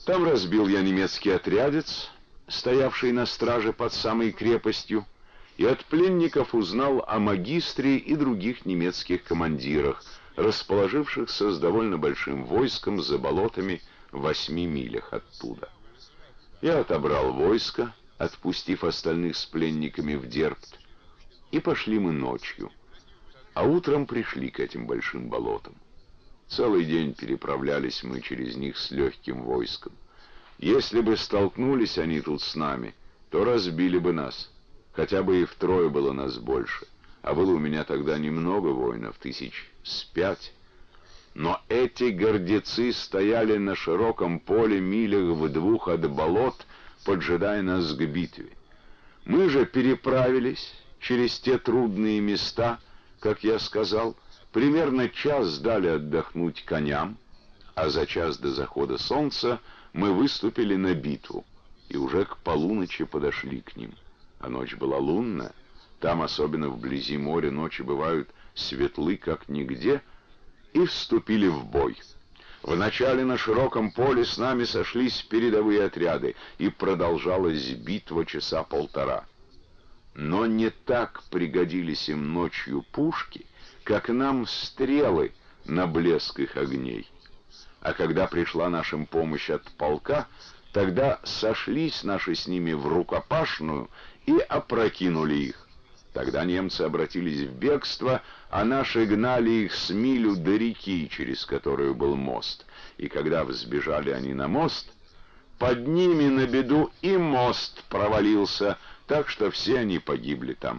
Там разбил я немецкий отрядец, стоявший на страже под самой крепостью, и от пленников узнал о магистре и других немецких командирах, расположившихся с довольно большим войском за болотами в 8 милях оттуда. Я отобрал войско, отпустив остальных с пленниками в Дербт, и пошли мы ночью, а утром пришли к этим большим болотам. Целый день переправлялись мы через них с легким войском. Если бы столкнулись они тут с нами, то разбили бы нас. Хотя бы и втрое было нас больше. А было у меня тогда немного воинов, 500. Но эти гордецы стояли на широком поле милях в 2 от болот, поджидая нас к битве. Мы же переправились через те трудные места, как я сказал, примерно час дали отдохнуть коням, а за час до захода солнца мы выступили на битву, и уже к полуночи подошли к ним. А ночь была лунная, там, особенно вблизи моря, ночи бывают светлы, как нигде, и вступили в бой. Вначале на широком поле с нами сошлись передовые отряды, и продолжалась битва часа полтора. Но не так пригодились им ночью пушки, как нам стрелы на блеск их огней. А когда пришла наша помощь от полка, тогда сошлись наши с ними в рукопашную и опрокинули их. Тогда немцы обратились в бегство, а наши гнали их с милю до реки, через которую был мост. И когда взбежали они на мост, под ними на беду и мост провалился, так что все они погибли там.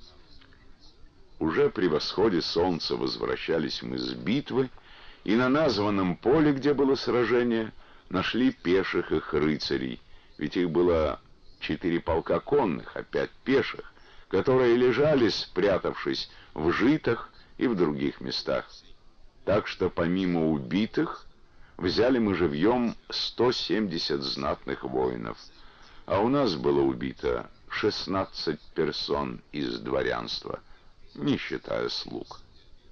Уже при восходе солнца возвращались мы с битвы, и на названном поле, где было сражение, нашли пеших их рыцарей, ведь их было 4 полка конных, а 5 пеших, которые лежали, спрятавшись в житах и в других местах. Так что помимо убитых взяли мы живьем 170 знатных воинов, а у нас было убито 16 персон из дворянства, не считая слуг.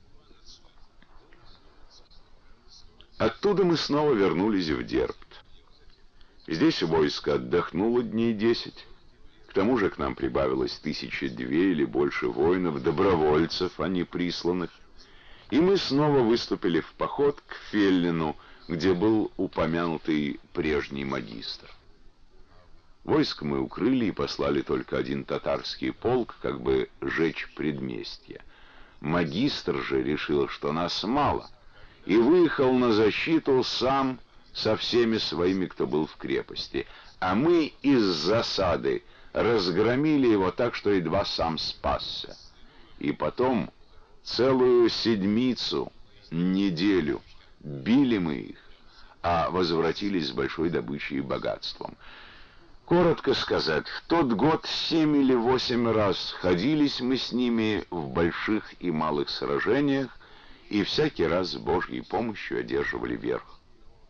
Оттуда мы снова вернулись в Дербт. Здесь войско отдохнуло дней 10. К тому же к нам прибавилось 1002 или больше воинов, добровольцев, а не присланных. И мы снова выступили в поход к Феллину, где был упомянутый прежний магистр. Войско мы укрыли и послали только один татарский полк, как бы жечь предместье. Магистр же решил, что нас мало, и выехал на защиту сам со всеми своими, кто был в крепости, а мы из засады разгромили его так, что едва сам спасся. И потом целую седмицу, неделю били мы их, а возвратились с большой добычей и богатством. Коротко сказать, в тот год 7 или 8 раз ходились мы с ними в больших и малых сражениях, и всякий раз с Божьей помощью одерживали верх.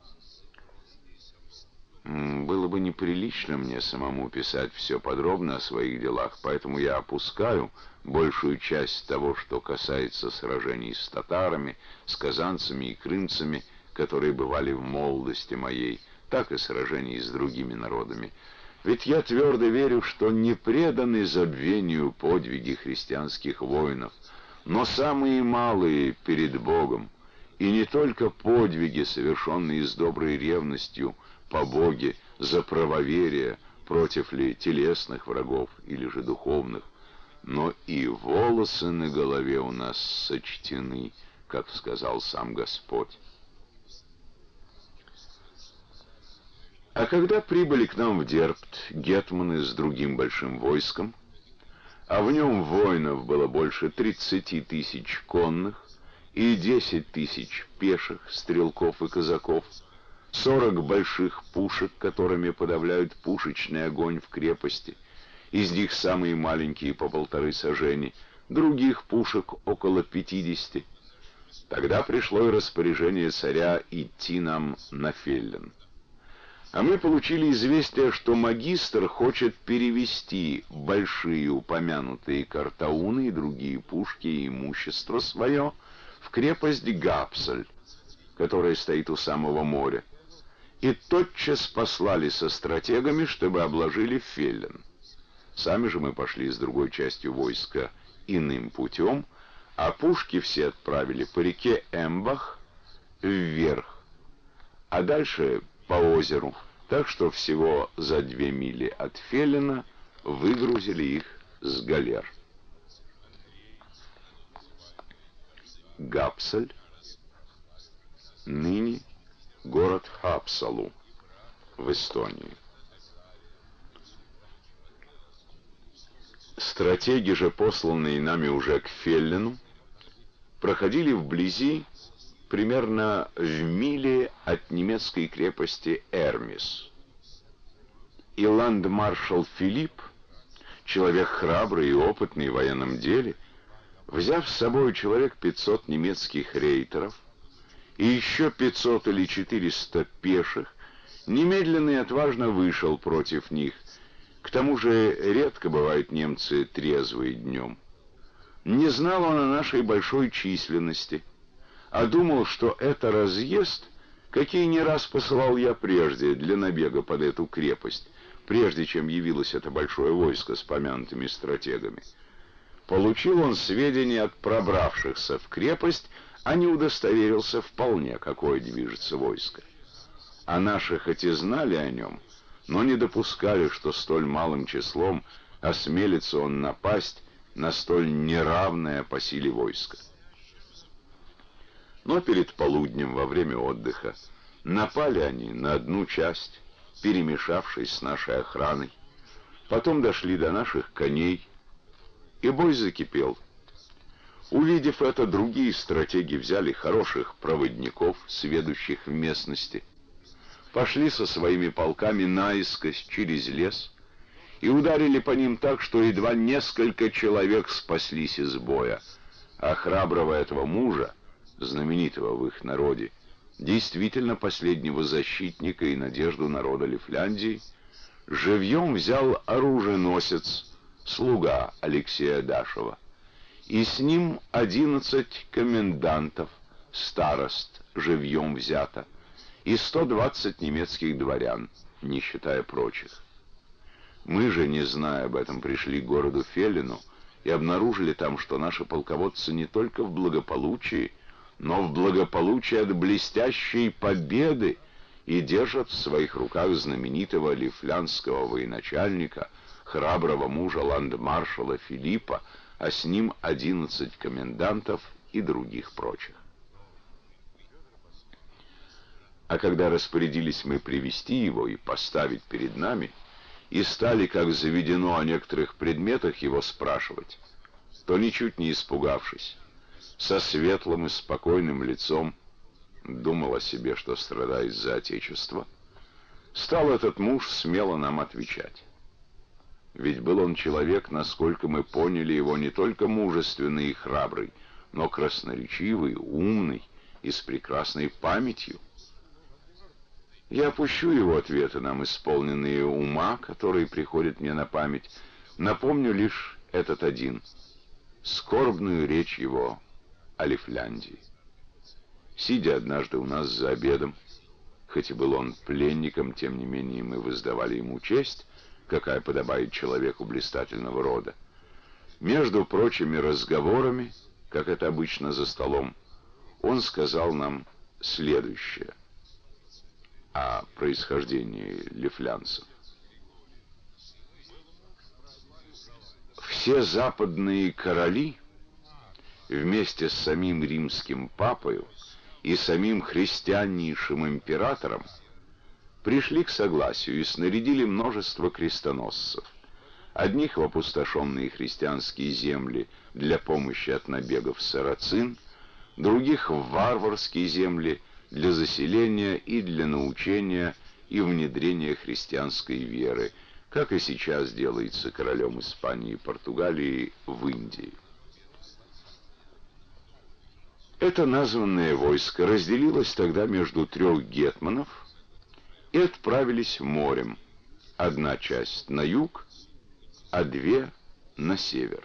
Было бы неприлично мне самому писать все подробно о своих делах, поэтому я опускаю большую часть того, что касается сражений с татарами, с казанцами и крымцами, которые бывали в молодости моей, так и сражений с другими народами. Ведь я твердо верю, что не преданы забвению подвиги христианских воинов, но самые малые перед Богом, и не только подвиги, совершенные с доброй ревностью по Боге за правоверие против ли телесных врагов или же духовных, но и волосы на голове у нас сочтены, как сказал сам Господь. А когда прибыли к нам в Дербт гетманы с другим большим войском, а в нем воинов было больше 30 тысяч конных и 10 тысяч пеших, стрелков и казаков, 40 больших пушек, которыми подавляют пушечный огонь в крепости, из них самые маленькие по 1,5 сажени, других пушек около 50. Тогда пришло и распоряжение царя идти нам на Феллин. А мы получили известие, что магистр хочет перевести большие упомянутые картауны и другие пушки и имущество свое в крепость Гапсаль, которая стоит у самого моря. и тотчас послали со стратегами, чтобы обложили Феллен. Сами же мы пошли с другой частью войска иным путем, а пушки все отправили по реке Эмбах вверх, а дальше по озеру, так что всего за 2 мили от Феллена выгрузили их с галер. Гапсаль, ныне город Хапсалу в Эстонии. Стратеги же, посланные нами уже к Феллену, проходили вблизи, примерно в миле от немецкой крепости Эрмис. И ландмаршал Филипп, человек храбрый и опытный в военном деле, взяв с собой человек 500 немецких рейтеров и еще 500 или 400 пеших, немедленно и отважно вышел против них. К тому же редко бывают немцы трезвые днем. Не знал он о нашей большой численности, а думал, что это разъезд, какие не раз посылал я прежде для набега под эту крепость, прежде чем явилось это большое войско с помянутыми стратегами. Получил он сведения от пробравшихся в крепость, а не удостоверился вполне, какое движется войско. А наши хоть и знали о нем, но не допускали, что столь малым числом осмелится он напасть на столь неравное по силе войско. Но перед полуднем, во время отдыха, напали они на одну часть, перемешавшись с нашей охраной, потом дошли до наших коней, и бой закипел. Увидев это, другие стратеги взяли хороших проводников, сведущих в местности, пошли со своими полками наискось через лес и ударили по ним так, что едва несколько человек спаслись из боя, а храброго этого мужа, знаменитого в их народе, действительно последнего защитника и надежду народа Лифляндии, живьем взял оруженосец, слуга Алексея Дашева, и с ним 11 комендантов, старост, живьем взято, и 120 немецких дворян, не считая прочих. Мы же, не зная об этом, пришли к городу Феллену и обнаружили там, что наши полководцы не только в благополучии, но в благополучии от блестящей победы и держат в своих руках знаменитого лифлянского военачальника, храброго мужа ландмаршала Филиппа, а с ним 11 комендантов и других прочих. А когда распорядились мы привести его и поставить перед нами, и стали, как заведено, о некоторых предметах его спрашивать, то, ничуть не испугавшись, со светлым и спокойным лицом, думал о себе, что страдает за Отечество, стал этот муж смело нам отвечать. Ведь был он человек, насколько мы поняли его, не только мужественный и храбрый, но красноречивый, умный и с прекрасной памятью. Я опущу его ответы, нам исполненные ума, которые приходят мне на память, напомню лишь этот один, скорбную речь его о Лифляндии. Сидя однажды у нас за обедом, хоть и был он пленником, тем не менее мы воздавали ему честь, какая подобает человеку блистательного рода. Между прочими разговорами, как это обычно за столом, он сказал нам следующее о происхождении лифлянцев. Все западные короли вместе с самим римским папою и самим христианнейшим императором пришли к согласию и снарядили множество крестоносцев, одних в опустошенные христианские земли для помощи от набегов сарацин, других в варварские земли для заселения и для научения и внедрения христианской веры, как и сейчас делается королем Испании и Португалии в Индии. Это названное войско разделилось тогда между 3 гетманов и отправились морем, одна часть на юг, а 2 на север.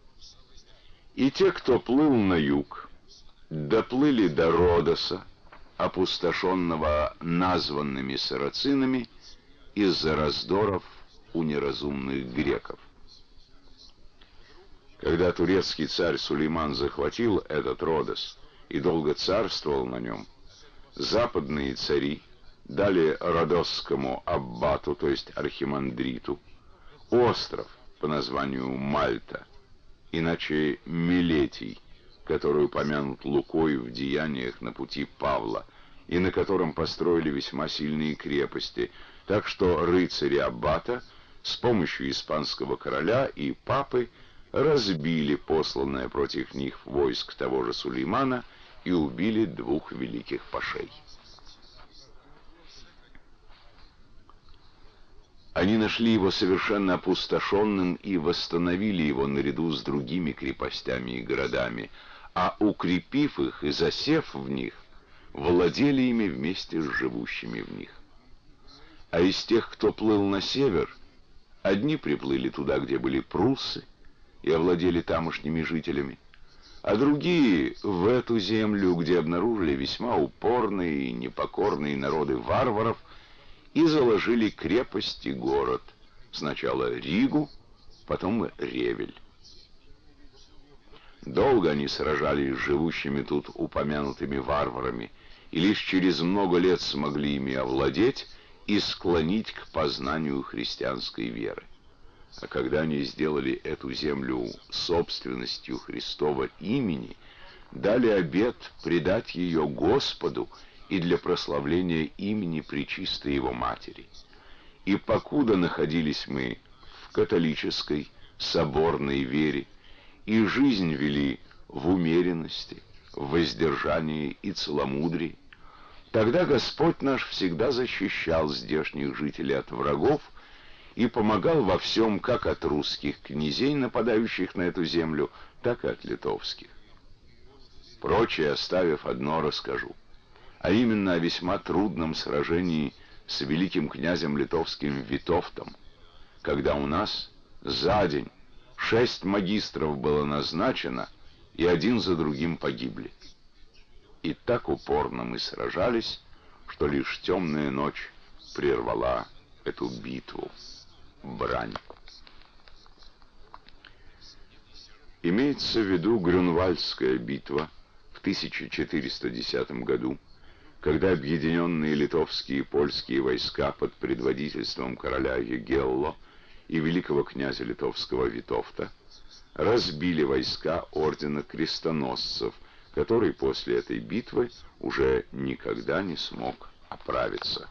И те, кто плыл на юг, доплыли до Родоса, опустошенного названными сарацинами из-за раздоров у неразумных греков. Когда турецкий царь Сулейман захватил этот Родос и долго царствовал на нем, западные цари дали родосскому аббату, то есть архимандриту, остров по названию Мальта, иначе Милетий, который упомянут Лукой в деяниях на пути Павла, и на котором построили весьма сильные крепости, так что рыцари аббата с помощью испанского короля и папы разбили посланное против них войск того же Сулеймана и убили двух великих пашей. Они нашли его совершенно опустошенным и восстановили его наряду с другими крепостями и городами, а укрепив их и засев в них, владели ими вместе с живущими в них. А из тех, кто плыл на север, одни приплыли туда, где были пруссы, и овладели тамошними жителями, а другие в эту землю, где обнаружили весьма упорные и непокорные народы варваров, и заложили крепость и город, сначала Ригу, потом Ревель. Долго они сражались с живущими тут упомянутыми варварами, и лишь через много лет смогли ими овладеть и склонить к познанию христианской веры. А когда они сделали эту землю собственностью Христова имени, дали обет предать ее Господу и для прославления имени Пречистой Его Матери. И покуда находились мы в католической, соборной вере, и жизнь вели в умеренности, в воздержании и целомудрии, тогда Господь наш всегда защищал здешних жителей от врагов и помогал во всем как от русских князей, нападающих на эту землю, так и от литовских. Прочее оставив, одно расскажу, а именно о весьма трудном сражении с великим князем литовским Витовтом, когда у нас за день 6 магистров было назначено, и один за другим погибли. И так упорно мы сражались, что лишь темная ночь прервала эту битву, брань. Имеется в виду Грюнвальдская битва в 1410 году, когда объединенные литовские и польские войска под предводительством короля Егелло и великого князя литовского Витовта разбили войска ордена крестоносцев, который после этой битвы уже никогда не смог оправиться.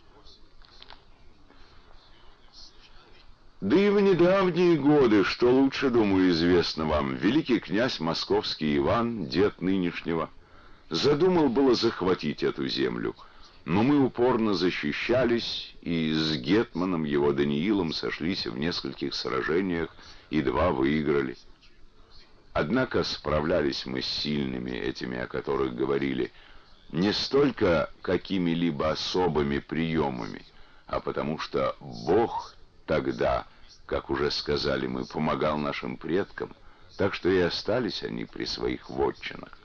Да и в недавние годы, что лучше, думаю, известно вам, великий князь московский Иван, дед нынешнего, задумал было захватить эту землю, но мы упорно защищались и с гетманом его Даниилом сошлись в нескольких сражениях и 2 выиграли. Однако справлялись мы с сильными, этими, о которых говорили, не столько какими-либо особыми приемами, а потому что Бог тогда, как уже сказали мы, помогал нашим предкам, так что и остались они при своих вотчинах.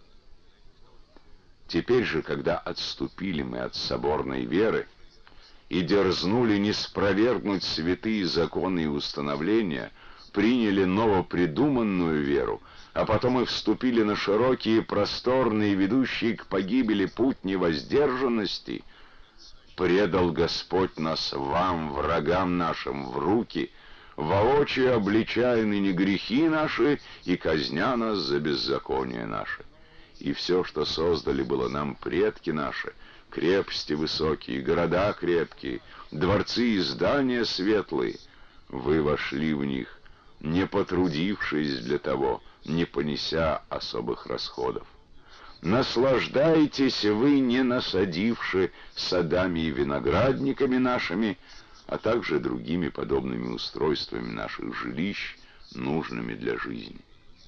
Теперь же, когда отступили мы от соборной веры и дерзнули не спровергнуть святые законы и установления, приняли новопридуманную веру, а потом и вступили на широкие, просторные, ведущие к погибели путь невоздержанности, предал Господь нас вам, врагам нашим, в руки, воочию обличая ныне грехи наши и казня нас за беззаконие наше. И все, что создали было нам предки наши, крепости высокие, города крепкие, дворцы и здания светлые, вы вошли в них, не потрудившись для того, не понеся особых расходов. Наслаждайтесь вы, не насадивши садами и виноградниками нашими, а также другими подобными устройствами наших жилищ, нужными для жизни.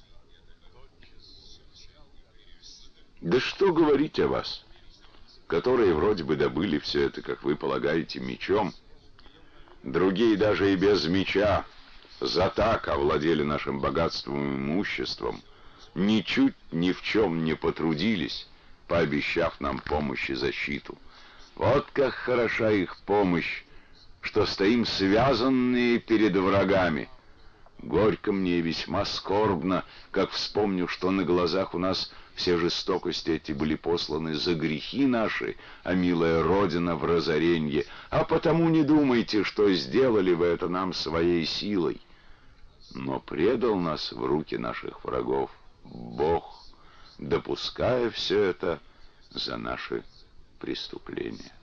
Да что говорить о вас, которые вроде бы добыли все это, как вы полагаете, мечом, другие даже и без меча, за так овладели нашим богатством и имуществом, ничуть ни в чем не потрудились, пообещав нам помощь и защиту. Вот как хороша их помощь, что стоим связанные перед врагами. Горько мне и весьма скорбно, как вспомню, что на глазах у нас все жестокости эти были посланы за грехи наши, а милая Родина в разоренье. А потому не думайте, что сделали вы это нам своей силой. Но предал нас в руки наших врагов Бог, допуская все это за наши преступления.